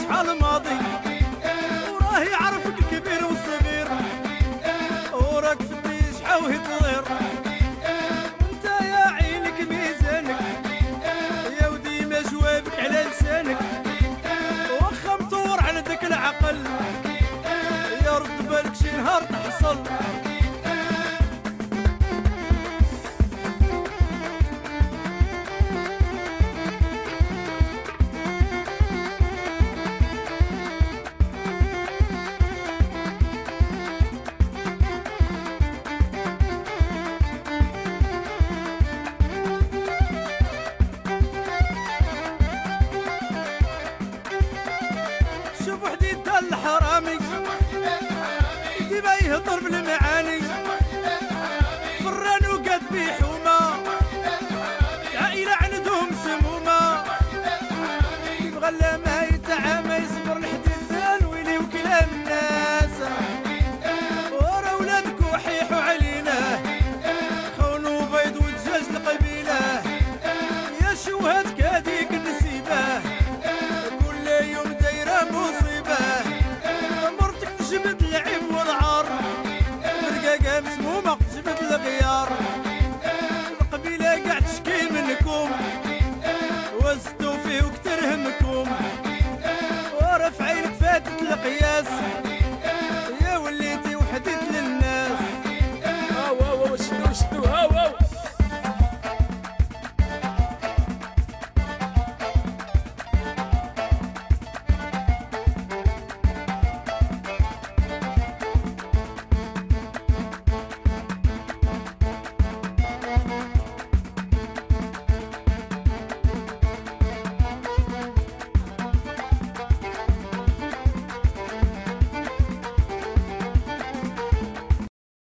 شحال ماضي وراه يعرفك الكبير والصغير وراك في الديش حاوي تطير انت يا عينك ميزانك يا وديما جوابك على لسانك واخا مطور عندك العقل يا رد بالك شي نهار تحصل شوف وحدي دا الحرامي ديما يهضر بالمعاني فران وقاد بحومة عائلة عندهم سمومة يبغى لا ما يتعامى يصبر الحديثان ويلي وكلام الناس ورا ولادك وحيحوا علينا خونوا بيض ودجاج القبيلة يا شوهاتك هاديك النسيبة كل يوم دايرة مصيبة مرتك تجبد العيب والعار مرقاقة مسمومة تجبد الغيار القبيلة قاع تشكي منكم وزدتو فيه وكتر همكم ورا في عينك فاتت القياس